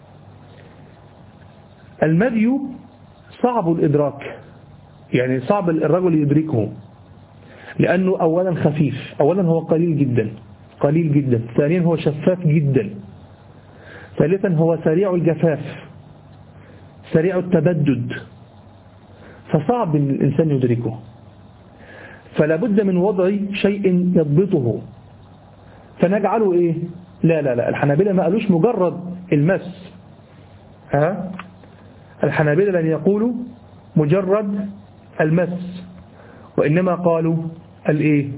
المذي صعب الإدراك، يعني صعب الرجل يدركه، لأنه أولا خفيف، أولا هو قليل جدا قليل جدا، ثانيا هو شفاف جدا، ثالثا هو سريع الجفاف سريع التبدد، فصعب أن الإنسان يدركه، فلا بد من وضع شيء يضبطه. فنجعله إيه؟ لا لا لا الحنابلة ما قالوش مجرد المس، ها؟ الحنابلة لن يقولوا مجرد المس، وإنما قالوا الإيه؟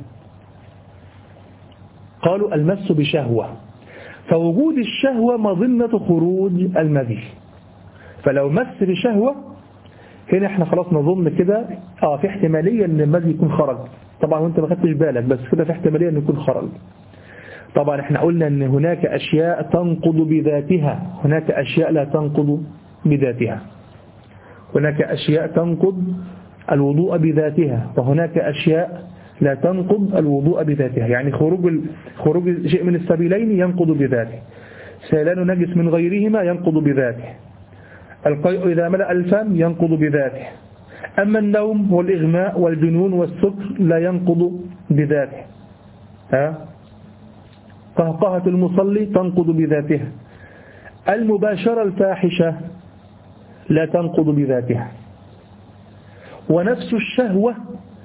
قالوا المس بشهوة، فوجود الشهوة مظنة خروج المذي. فلو مس بشهوة هنا احنا خلاص نظن كده اه في احتمالية ان المذي يكون خرج، طبعا وانت ما خدتش بالك، بس كده في احتمالية ان يكون خرج. طبعا احنا قلنا ان هناك اشياء تنقض بذاتها، هناك اشياء لا تنقض بذاتها، هناك اشياء تنقض الوضوء بذاتها، وهناك اشياء لا تنقض الوضوء بذاتها. يعني خروج خروج شيء من السبيلين ينقض بذاته، سيلان نجس من غيرهما ينقض بذاته، القيء إذا ملأ الفم ينقض بذاته، أما النوم والإغماء والجنون والسكر لا ينقض بذاته. ها؟ قهقهة المصلي تنقض بذاتها. المباشرة الفاحشة لا تنقض بذاتها. ونفس الشهوة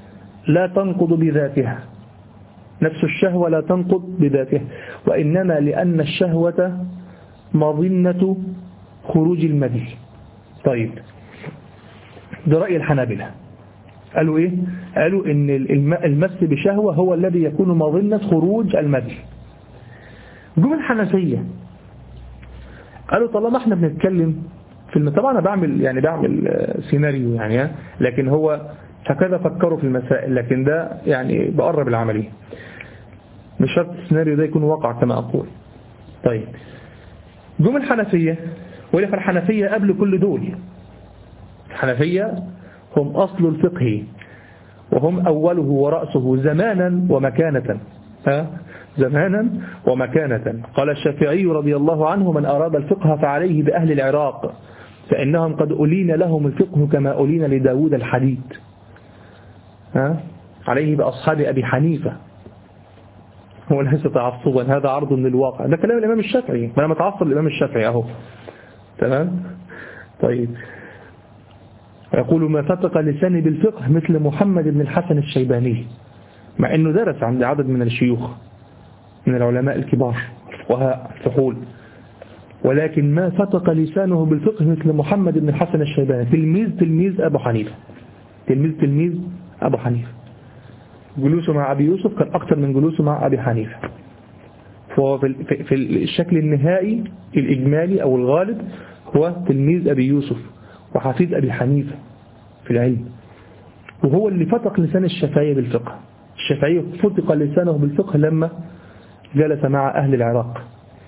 لا تنقض بذاتها، نفس الشهوة لا تنقض بذاتها، وإنما لأن الشهوة مظنة خروج المذي. طيب ده رأي الحنابلة، قالوا إيه؟ قالوا إن المس بشهوة هو الذي يكون مظنة خروج المذي. جم الحنفية قالوا طالما احنا بنتكلم في الم... طبعا أنا بعمل يعني بعمل سيناريو يعني، لكن هو هكذا فكروا في المسائل، لكن ده يعني بقرب العملية، مش شرط السيناريو ده يكون واقع كما أقول. طيب جم الحنفية، ولك الحنفية قبل كل دول، الحنفية هم أصل الفقه وهم أوله ورأسه زمانا ومكانة، ها؟ زمانا ومكانة. قال الشافعي رضي الله عنه: من أراد الفقه فعليه بأهل العراق فإنهم قد ألين لهم الفقه كما ألين لداود الحديد. ها؟ عليه بأصحاب أبي حنيفة. هو ليس تعصبا، هذا عرض من الواقع، ده كلام الإمام الشافعي، ما أنا متعصب الإمام الشافعي أهو. تمام. طيب يقول: ما فتق لساني بالفقه مثل محمد بن الحسن الشيباني، مع أنه درس عند عدد من الشيوخ من العلماء الكبار الفقهاء الفحول، ولكن ما فتق لسانه بالفقه مثل محمد بن الحسن الشيباني، تلميذ تلميذ أبو حنيفة، تلميذ تلميذ أبو حنيفة. جلوسه مع أبي يوسف كان أكثر من جلوسه مع أبي حنيفة. فهو في الشكل النهائي الإجمالي أو الغالب هو تلميذ أبي يوسف وحفيد أبي حنيفة في العلم، وهو اللي فتق لسان الشافعي بالفقه. الشافعي فتق لسانه بالفقه لما جلس مع أهل العراق.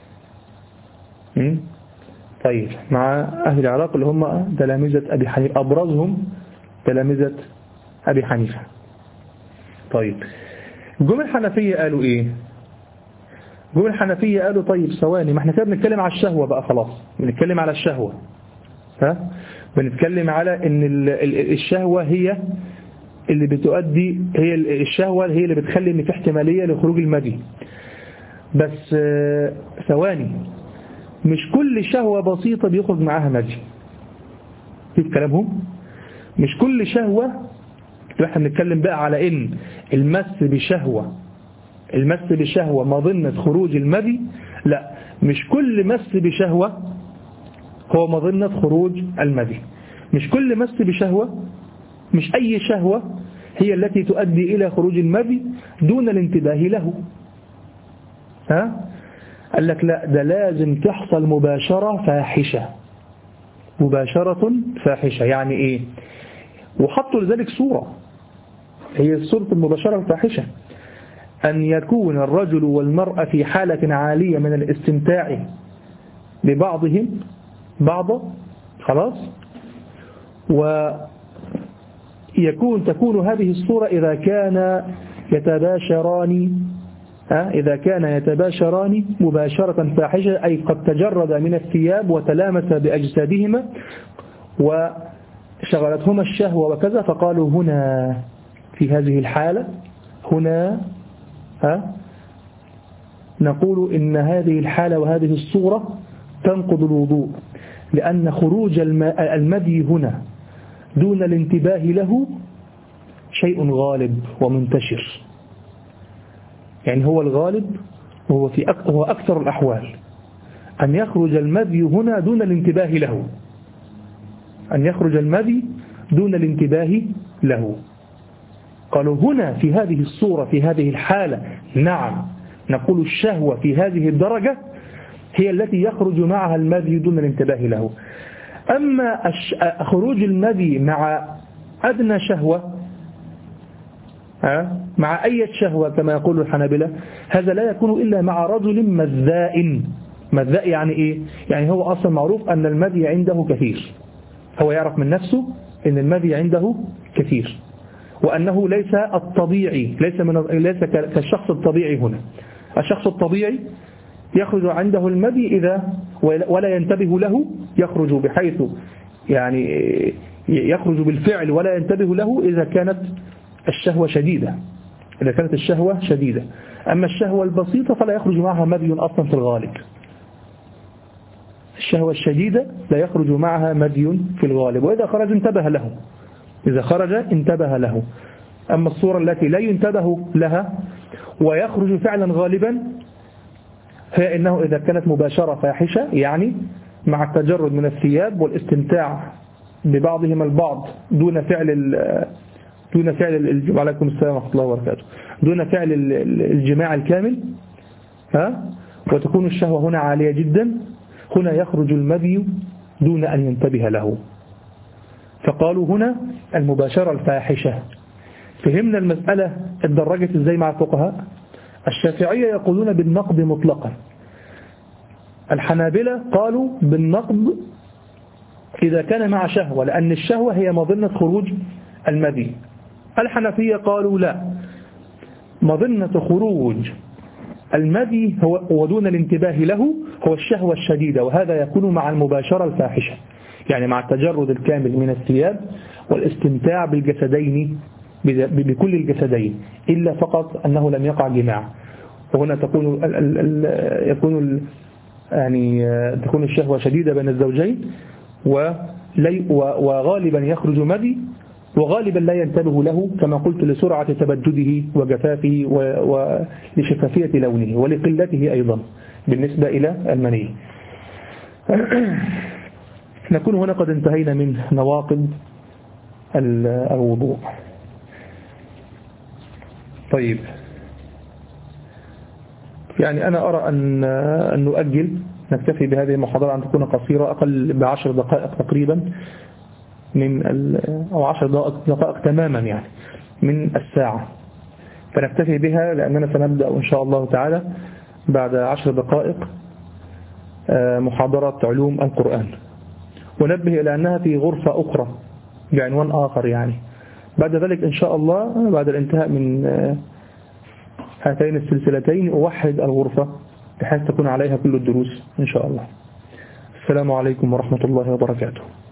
طيب مع أهل العراق اللي هم تلامذة أبي حنيفة، أبرزهم تلامذة أبي حنيفة. طيب جم الحنفية قالوا إيه؟ جم الحنفية قالوا طيب ثواني، ما احنا كده بنتكلم على الشهوة بقى، خلاص بنتكلم على الشهوة، ها؟ بنتكلم على ان الشهوة هي اللي بتؤدي، هي الشهوة هي اللي بتخلي ان في احتمالية لخروج المذي. بس ثواني، مش كل شهوة بسيطة بيخرج معاها مذي. في كلامهم مش كل شهوة، احنا بنتكلم بقى على ان المس بشهوة المس بشهوة مظنة خروج المذي، لا، مش كل مس بشهوة هو مظنة خروج المذي. مش كل مس بشهوة، مش أي شهوة هي التي تؤدي إلى خروج المذي دون الانتباه له. ها؟ قال لك لا، ده لازم تحصل مباشرة فاحشة، مباشرة فاحشة. يعني إيه؟ وحطوا لذلك صورة، هي صورة المباشرة الفاحشة: أن يكون الرجل والمرأة في حالة عالية من الاستمتاع ببعضهم بعضا، خلاص، ويكون تكون هذه الصورة إذا كان يتباشران إذا كان يتباشران مباشرة فاحشة، أي قد تجرد من الثياب وتلامس بأجسادهما وشغلتهما الشهوة وكذا. فقالوا هنا في هذه الحالة هنا ها نقول إن هذه الحالة وهذه الصورة تنقض الوضوء، لأن خروج المذي هنا دون الانتباه له شيء غالب ومنتشر. يعني هو الغالب وهو في أك... هو أكثر الأحوال أن يخرج المذي هنا دون الانتباه له، أن يخرج المذي دون الانتباه له. قالوا هنا في هذه الصورة في هذه الحالة نعم نقول الشهوة في هذه الدرجة هي التي يخرج معها المذي دون الانتباه له. أما خروج المذي مع أدنى شهوة، مع أي شهوة كما يقول الحنابلة، هذا لا يكون إلا مع رجل مذاء. مذاء يعني إيه؟ يعني هو أصلا معروف أن المذي عنده كثير، هو يعرف من نفسه أن المذي عنده كثير، وأنه ليس الطبيعي، ليس من ليس كالشخص الطبيعي. هنا الشخص الطبيعي يخرج عنده المذي إذا ولا ينتبه له، يخرج بحيث يعني يخرج بالفعل ولا ينتبه له إذا كانت الشهوة شديدة، إذا كانت الشهوة شديدة. أما الشهوة البسيطة فلا يخرج معها مذي أصلا في الغالب. الشهوة الشديدة لا يخرج معها مذي في الغالب، وإذا خرج انتبه له، إذا خرج انتبه له. أما الصورة التي لا ينتبه لها ويخرج فعلا غالبا هي إنه إذا كانت مباشرة فاحشة، يعني مع التجرد من الثياب والاستمتاع ببعضهم البعض دون فعل دون فعل الجماع، عليكم السلام ورحمة الله وبركاته، دون فعل الجماع الكامل، ها، وتكون الشهوة هنا عالية جدا، هنا يخرج المذي دون أن ينتبه له. فقالوا هنا المباشرة الفاحشة. فهمنا المسألة اتدرجت ازاي مع الفقهاء؟ الشافعية يقولون بالنقض مطلقا، الحنابلة قالوا بالنقض إذا كان مع شهوة، لأن الشهوة هي مظنة خروج المذي. الحنفية قالوا لا، مظنة خروج المذي هو ودون الانتباه له هو الشهوة الشديدة، وهذا يكون مع المباشرة الفاحشة، يعني مع التجرد الكامل من الثياب والاستمتاع بالجسدين بكل الجسدين، إلا فقط أنه لم يقع جماع، وهنا تكون ال ال ال يكون ال يعني تكون الشهوة شديدة بين الزوجين، وغالبا يخرج مذي، وغالبا لا ينتبه له كما قلت لسرعة تبدده وجفافه ولشفافية لونه ولقلته أيضا بالنسبة إلى المني. نكون هنا قد انتهينا من نواقض الوضوء. طيب، يعني أنا أرى أن أن نؤجل، نكتفي بهذه المحاضرة أن تكون قصيرة، أقل بعشر دقائق تقريبا من أو عشر دقائق تماما يعني من الساعة، فنكتفي بها لأننا سنبدأ إن شاء الله تعالى بعد عشر دقائق محاضرة علوم القرآن. ونبه إلى أنها في غرفة أخرى بعنوان آخر، يعني بعد ذلك إن شاء الله بعد الانتهاء من هاتين السلسلتين أوحد الغرفة بحيث تكون عليها كل الدروس إن شاء الله. السلام عليكم ورحمة الله وبركاته.